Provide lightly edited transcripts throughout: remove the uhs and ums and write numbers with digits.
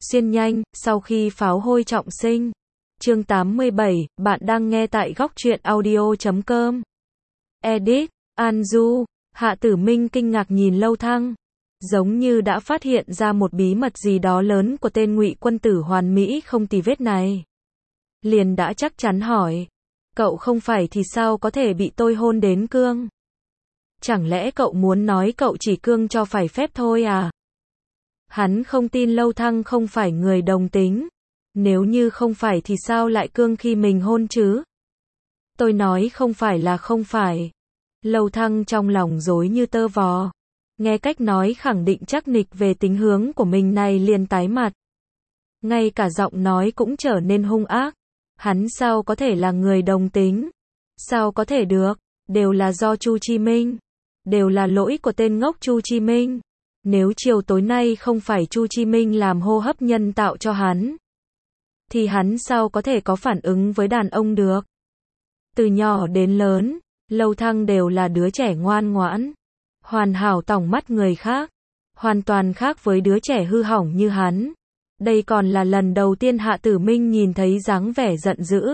Xuyên nhanh, sau khi pháo hôi trọng sinh. Chương 87, bạn đang nghe tại góc truyện audio.com. Edit, An Du, Hạ Tử Minh kinh ngạc nhìn Lâu Thăng. Giống như đã phát hiện ra một bí mật gì đó lớn của tên Ngụy quân tử hoàn mỹ không tì vết này. Liền đã chắc chắn hỏi. Cậu không phải thì sao có thể bị tôi hôn đến cương? Chẳng lẽ cậu muốn nói cậu chỉ cương cho phải phép thôi à? Hắn không tin Lâu Thăng không phải người đồng tính. Nếu như không phải thì sao lại cương khi mình hôn chứ? Tôi nói không phải là không phải. Lâu Thăng trong lòng rối như tơ vò. Nghe cách nói khẳng định chắc nịch về tính hướng của mình này liền tái mặt. Ngay cả giọng nói cũng trở nên hung ác. Hắn sao có thể là người đồng tính? Sao có thể được? Đều là do Chu Chi Minh. Đều là lỗi của tên ngốc Chu Chi Minh. Nếu chiều tối nay không phải Chu Chi Minh làm hô hấp nhân tạo cho hắn, thì hắn sao có thể có phản ứng với đàn ông được? Từ nhỏ đến lớn, Lâu Thăng đều là đứa trẻ ngoan ngoãn, hoàn hảo tỏng mắt người khác, hoàn toàn khác với đứa trẻ hư hỏng như hắn. Đây còn là lần đầu tiên Hạ Tử Minh nhìn thấy dáng vẻ giận dữ,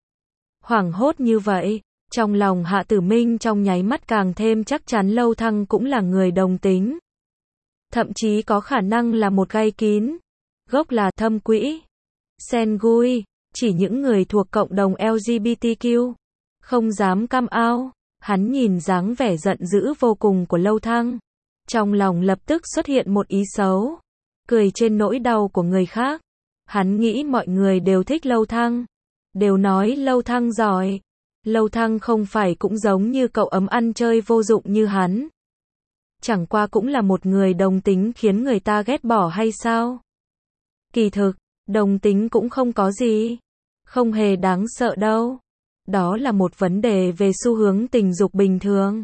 hoảng hốt như vậy. Trong lòng Hạ Tử Minh trong nháy mắt càng thêm chắc chắn Lâu Thăng cũng là người đồng tính. Thậm chí có khả năng là một gai kín. Gốc là thâm quỹ. Sen Gui, chỉ những người thuộc cộng đồng LGBTQ. Không dám cam ao. Hắn nhìn dáng vẻ giận dữ vô cùng của Lâu Thăng. Trong lòng lập tức xuất hiện một ý xấu. Cười trên nỗi đau của người khác. Hắn nghĩ mọi người đều thích Lâu Thăng. Đều nói Lâu Thăng giỏi. Lâu Thăng không phải cũng giống như cậu ấm ăn chơi vô dụng như hắn. Chẳng qua cũng là một người đồng tính khiến người ta ghét bỏ hay sao? Kỳ thực, đồng tính cũng không có gì. Không hề đáng sợ đâu. Đó là một vấn đề về xu hướng tình dục bình thường.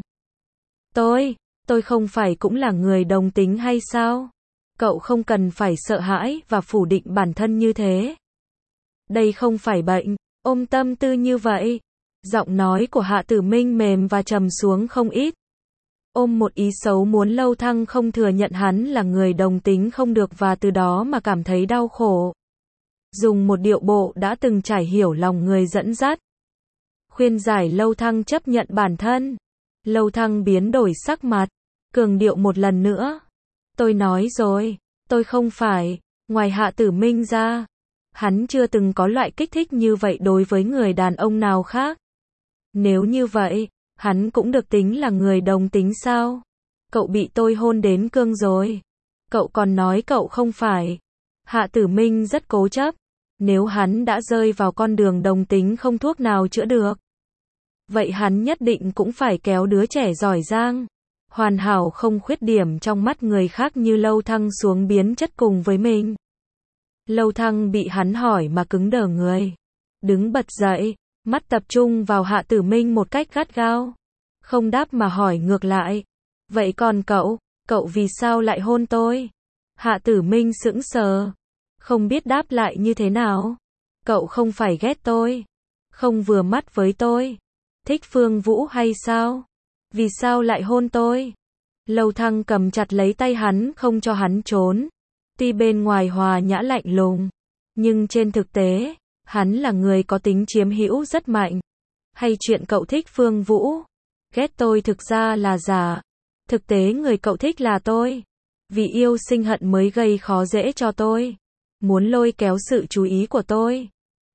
Tôi không phải cũng là người đồng tính hay sao? Cậu không cần phải sợ hãi và phủ định bản thân như thế. Đây không phải bệnh, ôm tâm tư như vậy. Giọng nói của Hạ Tử Minh mềm và trầm xuống không ít. Ôm một ý xấu muốn Lâu Thăng không thừa nhận hắn là người đồng tính không được và từ đó mà cảm thấy đau khổ. Dùng một điệu bộ đã từng trải hiểu lòng người dẫn dắt. Khuyên giải Lâu Thăng chấp nhận bản thân. Lâu Thăng biến đổi sắc mặt. Cường điệu một lần nữa. Tôi nói rồi, tôi không phải. Ngoài Hạ Tử Minh ra, hắn chưa từng có loại kích thích như vậy đối với người đàn ông nào khác. Nếu như vậy, hắn cũng được tính là người đồng tính sao? Cậu bị tôi hôn đến cương rồi. Cậu còn nói cậu không phải. Hạ Tử Minh rất cố chấp. Nếu hắn đã rơi vào con đường đồng tính không thuốc nào chữa được, vậy hắn nhất định cũng phải kéo đứa trẻ giỏi giang, hoàn hảo không khuyết điểm trong mắt người khác như Lâu Thăng xuống biến chất cùng với mình. Lâu Thăng bị hắn hỏi mà cứng đờ người. Đứng bật dậy, mắt tập trung vào Hạ Tử Minh một cách gắt gao. Không đáp mà hỏi ngược lại. Vậy còn cậu vì sao lại hôn tôi? Hạ Tử Minh sững sờ. Không biết đáp lại như thế nào. Cậu không phải ghét tôi. Không vừa mắt với tôi. Thích Phương Vũ hay sao? Vì sao lại hôn tôi? Lâu Thăng cầm chặt lấy tay hắn không cho hắn trốn. Tuy bên ngoài hòa nhã lạnh lùng, nhưng trên thực tế, hắn là người có tính chiếm hữu rất mạnh. Hay chuyện cậu thích Phương Vũ, ghét tôi thực ra là giả. Thực tế người cậu thích là tôi. Vì yêu sinh hận mới gây khó dễ cho tôi. Muốn lôi kéo sự chú ý của tôi.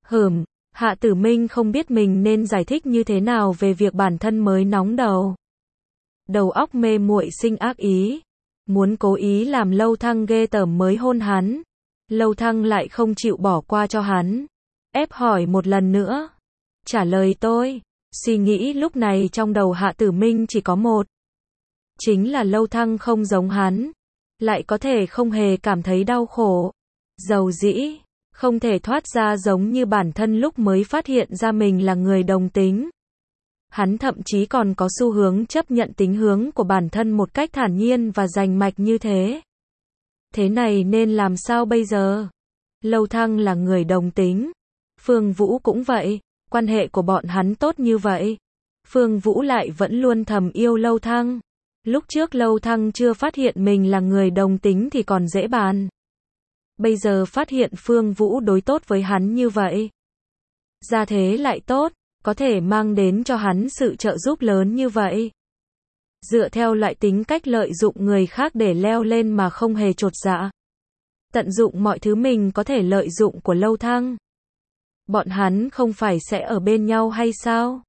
Hạ Tử Minh không biết mình nên giải thích như thế nào về việc bản thân mới nóng đầu. Đầu óc mê muội sinh ác ý. Muốn cố ý làm Lâu Thăng ghê tởm mới hôn hắn. Lâu Thăng lại không chịu bỏ qua cho hắn. Ép hỏi một lần nữa. Trả lời tôi. Suy nghĩ lúc này trong đầu Hạ Tử Minh chỉ có một. Chính là Lâu Thăng không giống hắn. Lại có thể không hề cảm thấy đau khổ. Dầu dĩ. Không thể thoát ra giống như bản thân lúc mới phát hiện ra mình là người đồng tính. Hắn thậm chí còn có xu hướng chấp nhận tính hướng của bản thân một cách thản nhiên và rành mạch như thế. Thế này nên làm sao bây giờ? Lâu Thăng là người đồng tính. Phương Vũ cũng vậy. Quan hệ của bọn hắn tốt như vậy. Phương Vũ lại vẫn luôn thầm yêu Lâu Thăng. Lúc trước Lâu Thăng chưa phát hiện mình là người đồng tính thì còn dễ bàn. bây giờ phát hiện Phương Vũ đối tốt với hắn như vậy. Gia thế lại tốt, có thể mang đến cho hắn sự trợ giúp lớn như vậy. Dựa theo loại tính cách lợi dụng người khác để leo lên mà không hề chột dạ. Tận dụng mọi thứ mình có thể lợi dụng của Lâu Thăng. Bọn hắn không phải sẽ ở bên nhau hay sao?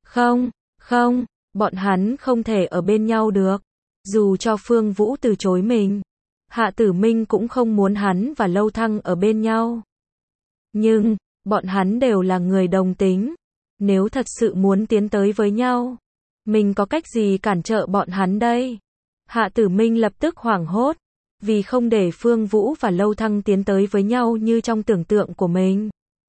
Không, bọn hắn không thể ở bên nhau được. Dù cho Phương Vũ từ chối mình, Hạ Tử Minh cũng không muốn hắn và Lâu Thăng ở bên nhau. Nhưng, bọn hắn đều là người đồng tính. Nếu thật sự muốn tiến tới với nhau, mình có cách gì cản trở bọn hắn đây? Hạ Tử Minh lập tức hoảng hốt, vì không để Phương Vũ và Lâu Thăng tiến tới với nhau như trong tưởng tượng của mình.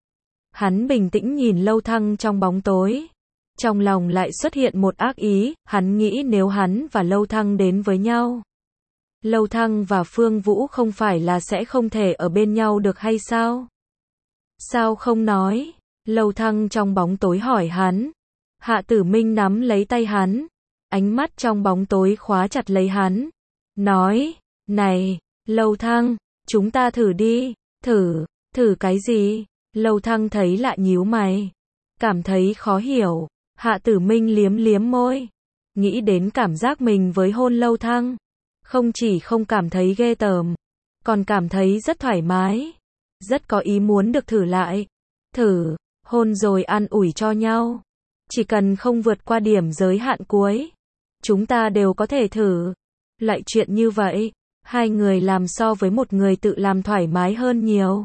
Hắn bình tĩnh nhìn Lâu Thăng trong bóng tối. Trong lòng lại xuất hiện một ác ý, hắn nghĩ nếu hắn và Lâu Thăng đến với nhau, Lâu Thăng và Phương Vũ không phải là sẽ không thể ở bên nhau được hay sao? Sao không nói? Lâu Thăng trong bóng tối hỏi hắn. Hạ Tử Minh nắm lấy tay hắn, ánh mắt trong bóng tối khóa chặt lấy hắn. Nói, này, Lâu Thăng, chúng ta thử đi. Thử cái gì? Lâu Thăng thấy lại nhíu mày, cảm thấy khó hiểu. Hạ Tử Minh liếm liếm môi, nghĩ đến cảm giác mình với hôn Lâu Thăng. Không chỉ không cảm thấy ghê tởm, còn cảm thấy rất thoải mái. Rất có ý muốn được thử lại. Thử, hôn rồi an ủi cho nhau. Chỉ cần không vượt qua điểm giới hạn cuối, chúng ta đều có thể thử. Loại chuyện như vậy, hai người làm so với một người tự làm thoải mái hơn nhiều.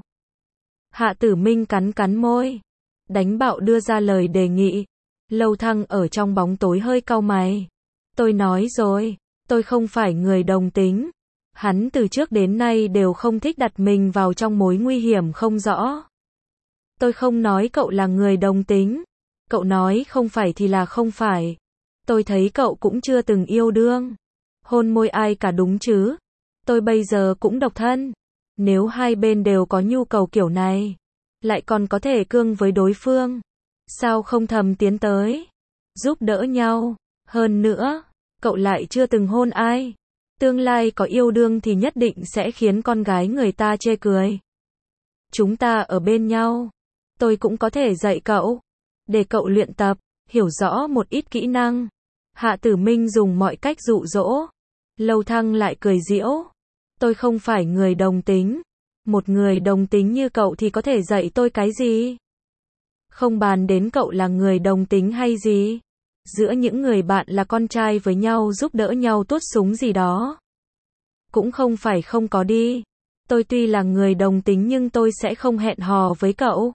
Hạ Tử Minh cắn cắn môi, đánh bạo đưa ra lời đề nghị. Lâu Thăng ở trong bóng tối hơi cau mày. Tôi nói rồi, tôi không phải người đồng tính. Hắn từ trước đến nay đều không thích đặt mình vào trong mối nguy hiểm không rõ. Tôi không nói cậu là người đồng tính. Cậu nói không phải thì là không phải. Tôi thấy cậu cũng chưa từng yêu đương. Hôn môi ai cả đúng chứ. Tôi bây giờ cũng độc thân. Nếu hai bên đều có nhu cầu kiểu này, lại còn có thể cương với đối phương, sao không thầm tiến tới, giúp đỡ nhau. Hơn nữa, cậu lại chưa từng hôn ai. Tương lai có yêu đương thì nhất định sẽ khiến con gái người ta chê cười. Chúng ta ở bên nhau, tôi cũng có thể dạy cậu, để cậu luyện tập, hiểu rõ một ít kỹ năng. Hạ Tử Minh dùng mọi cách dụ dỗ. Lâu Thăng lại cười giễu. Tôi không phải người đồng tính. Một người đồng tính như cậu thì có thể dạy tôi cái gì? Không bàn đến cậu là người đồng tính hay gì. Giữa những người bạn là con trai với nhau giúp đỡ nhau tuốt súng gì đó. Cũng không phải không có đi. Tôi tuy là người đồng tính nhưng tôi sẽ không hẹn hò với cậu.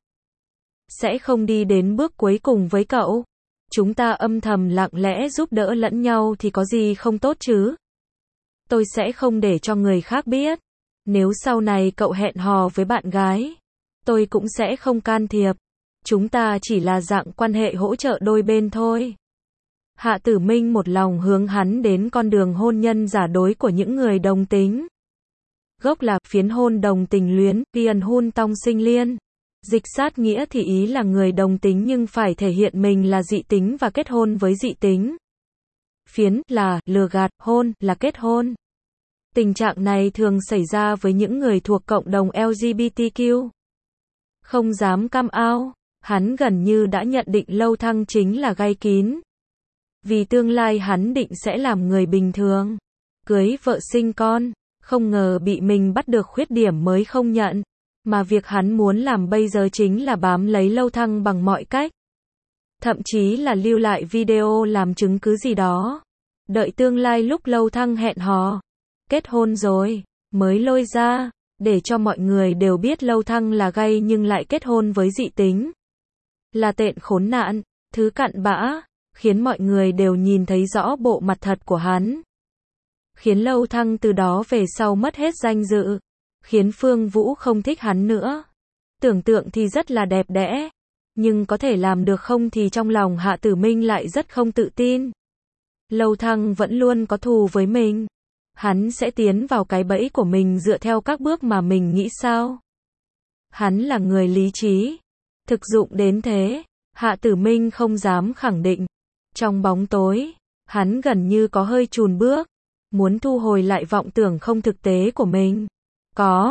Sẽ không đi đến bước cuối cùng với cậu. Chúng ta âm thầm lặng lẽ giúp đỡ lẫn nhau thì có gì không tốt chứ? Tôi sẽ không để cho người khác biết. Nếu sau này cậu hẹn hò với bạn gái, tôi cũng sẽ không can thiệp. Chúng ta chỉ là dạng quan hệ hỗ trợ đôi bên thôi. Hạ Tử Minh một lòng hướng hắn đến con đường hôn nhân giả dối của những người đồng tính. Gốc là phiến hôn đồng tình luyến, tiền hôn tong sinh liên. Dịch sát nghĩa thì ý là người đồng tính nhưng phải thể hiện mình là dị tính và kết hôn với dị tính. Phiến là lừa gạt, hôn là kết hôn. Tình trạng này thường xảy ra với những người thuộc cộng đồng LGBTQ. Không dám cam ao, hắn gần như đã nhận định Lâu Thăng chính là gay kín. Vì tương lai hắn định sẽ làm người bình thường, cưới vợ sinh con, không ngờ bị mình bắt được khuyết điểm mới không nhận. Mà việc hắn muốn làm bây giờ chính là bám lấy Lâu Thăng bằng mọi cách. Thậm chí là lưu lại video làm chứng cứ gì đó. Đợi tương lai lúc Lâu Thăng hẹn hò, kết hôn rồi, mới lôi ra, để cho mọi người đều biết Lâu Thăng là gay nhưng lại kết hôn với dị tính. Là tện khốn nạn, thứ cặn bã, khiến mọi người đều nhìn thấy rõ bộ mặt thật của hắn. Khiến Lâu Thăng từ đó về sau mất hết danh dự. Khiến Phương Vũ không thích hắn nữa. Tưởng tượng thì rất là đẹp đẽ. Nhưng có thể làm được không thì trong lòng Hạ Tử Minh lại rất không tự tin. Lâu Thăng vẫn luôn có thù với mình. Hắn sẽ tiến vào cái bẫy của mình dựa theo các bước mà mình nghĩ sao? Hắn là người lý trí. Thực dụng đến thế, Hạ Tử Minh không dám khẳng định. Trong bóng tối, hắn gần như có hơi chùn bước. Muốn thu hồi lại vọng tưởng không thực tế của mình.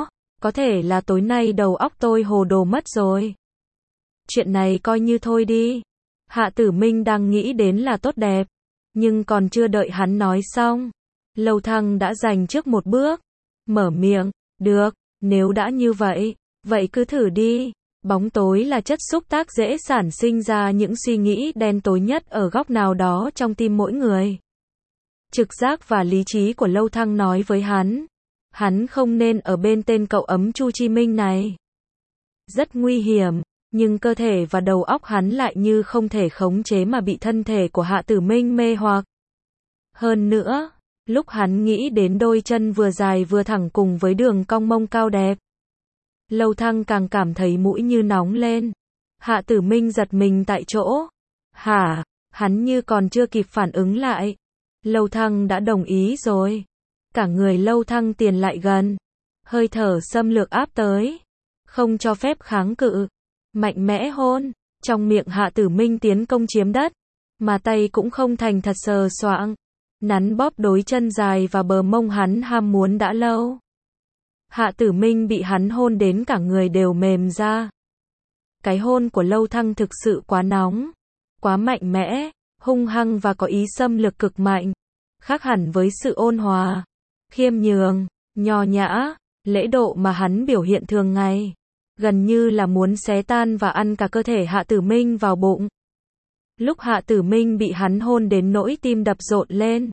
có thể là tối nay đầu óc tôi hồ đồ mất rồi. Chuyện này coi như thôi đi. Hạ Tử Minh đang nghĩ đến là tốt đẹp, nhưng còn chưa đợi hắn nói xong, Lâu Thăng đã giành trước một bước, mở miệng, được, nếu đã như vậy, vậy cứ thử đi. Bóng tối là chất xúc tác dễ sản sinh ra những suy nghĩ đen tối nhất ở góc nào đó trong tim mỗi người. Trực giác và lý trí của Lâu Thăng nói với hắn không nên ở bên tên cậu ấm Chu Chi Minh này. Rất nguy hiểm, nhưng cơ thể và đầu óc hắn lại như không thể khống chế mà bị thân thể của Hạ Tử Minh mê hoặc. Hơn nữa, lúc hắn nghĩ đến đôi chân vừa dài vừa thẳng cùng với đường cong mông cao đẹp, Lâu Thăng càng cảm thấy mũi như nóng lên. Hạ Tử Minh giật mình tại chỗ. Hả? Hắn như còn chưa kịp phản ứng lại. Lâu Thăng đã đồng ý rồi. Cả người Lâu Thăng tiến lại gần. Hơi thở xâm lược áp tới. Không cho phép kháng cự. Mạnh mẽ hôn. Trong miệng Hạ Tử Minh tiến công chiếm đất. Mà tay cũng không thành thật sờ soạng. Nắn bóp đôi chân dài và bờ mông hắn ham muốn đã lâu. Hạ Tử Minh bị hắn hôn đến cả người đều mềm ra. Cái hôn của Lâu Thăng thực sự quá nóng, quá mạnh mẽ, hung hăng và có ý xâm lược cực mạnh. Khác hẳn với sự ôn hòa, khiêm nhường, nho nhã, lễ độ mà hắn biểu hiện thường ngày. Gần như là muốn xé tan và ăn cả cơ thể Hạ Tử Minh vào bụng. Lúc Hạ Tử Minh bị hắn hôn đến nỗi tim đập rộn lên.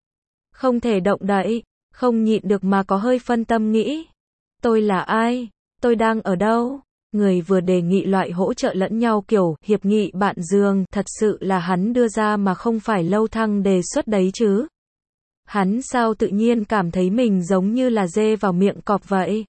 Không thể động đậy, không nhịn được mà có hơi phân tâm nghĩ. Tôi là ai? Tôi đang ở đâu? Người vừa đề nghị loại hỗ trợ lẫn nhau kiểu hiệp nghị bạn giường thật sự là hắn đưa ra mà không phải Lâu Thăng đề xuất đấy chứ. Hắn sao tự nhiên cảm thấy mình giống như là dê vào miệng cọp vậy?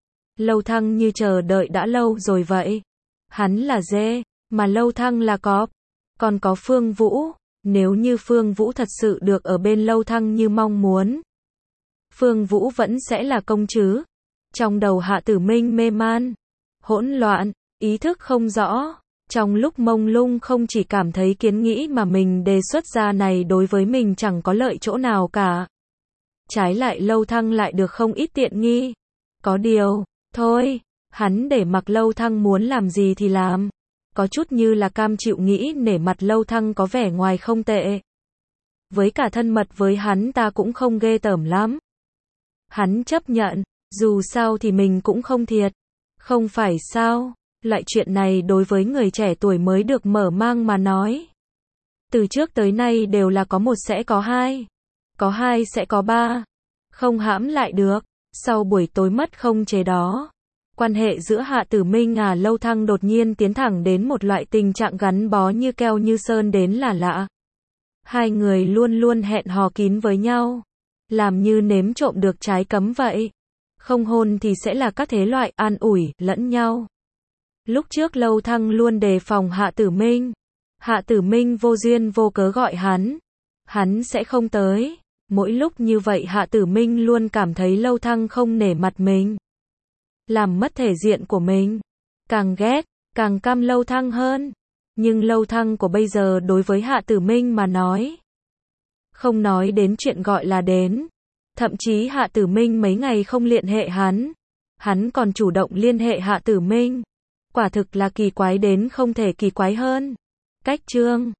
Lâu Thăng như chờ đợi đã lâu rồi vậy. Hắn là dê, mà Lâu Thăng là cọp. Còn có Phương Vũ, nếu như Phương Vũ thật sự được ở bên Lâu Thăng như mong muốn, Phương Vũ vẫn sẽ là công chứ. Trong đầu Hạ Tử Minh mê man, hỗn loạn, ý thức không rõ. Trong lúc mông lung không chỉ cảm thấy kiến nghĩ mà mình đề xuất ra này đối với mình chẳng có lợi chỗ nào cả. Trái lại Lâu Thăng lại được không ít tiện nghi. Có điều, thôi, hắn để mặc Lâu Thăng muốn làm gì thì làm. Có chút như là cam chịu nghĩ nể mặt Lâu Thăng có vẻ ngoài không tệ. Với cả thân mật với hắn ta cũng không ghê tởm lắm. Hắn chấp nhận, dù sao thì mình cũng không thiệt. Không phải sao, loại chuyện này đối với người trẻ tuổi mới được mở mang mà nói. Từ trước tới nay đều là có một sẽ có hai. Có hai sẽ có ba. Không hãm lại được. Sau buổi tối mất không chế đó, quan hệ giữa Hạ Tử Minh và Lâu Thăng đột nhiên tiến thẳng đến một loại tình trạng gắn bó như keo như sơn đến là lạ. Hai người luôn luôn hẹn hò kín với nhau, làm như nếm trộm được trái cấm vậy. Không hôn thì sẽ là các thế loại an ủi lẫn nhau. Lúc trước Lâu Thăng luôn đề phòng Hạ Tử Minh. Hạ Tử Minh vô duyên vô cớ gọi hắn sẽ không tới. Mỗi lúc như vậy Hạ Tử Minh luôn cảm thấy Lâu Thăng không nể mặt mình, làm mất thể diện của mình. Càng ghét, càng căm Lâu Thăng hơn. Nhưng Lâu Thăng của bây giờ đối với Hạ Tử Minh mà nói, không nói đến chuyện gọi là đến. Thậm chí Hạ Tử Minh mấy ngày không liên hệ hắn còn chủ động liên hệ Hạ Tử Minh. Quả thực là kỳ quái đến không thể kỳ quái hơn. Cách chương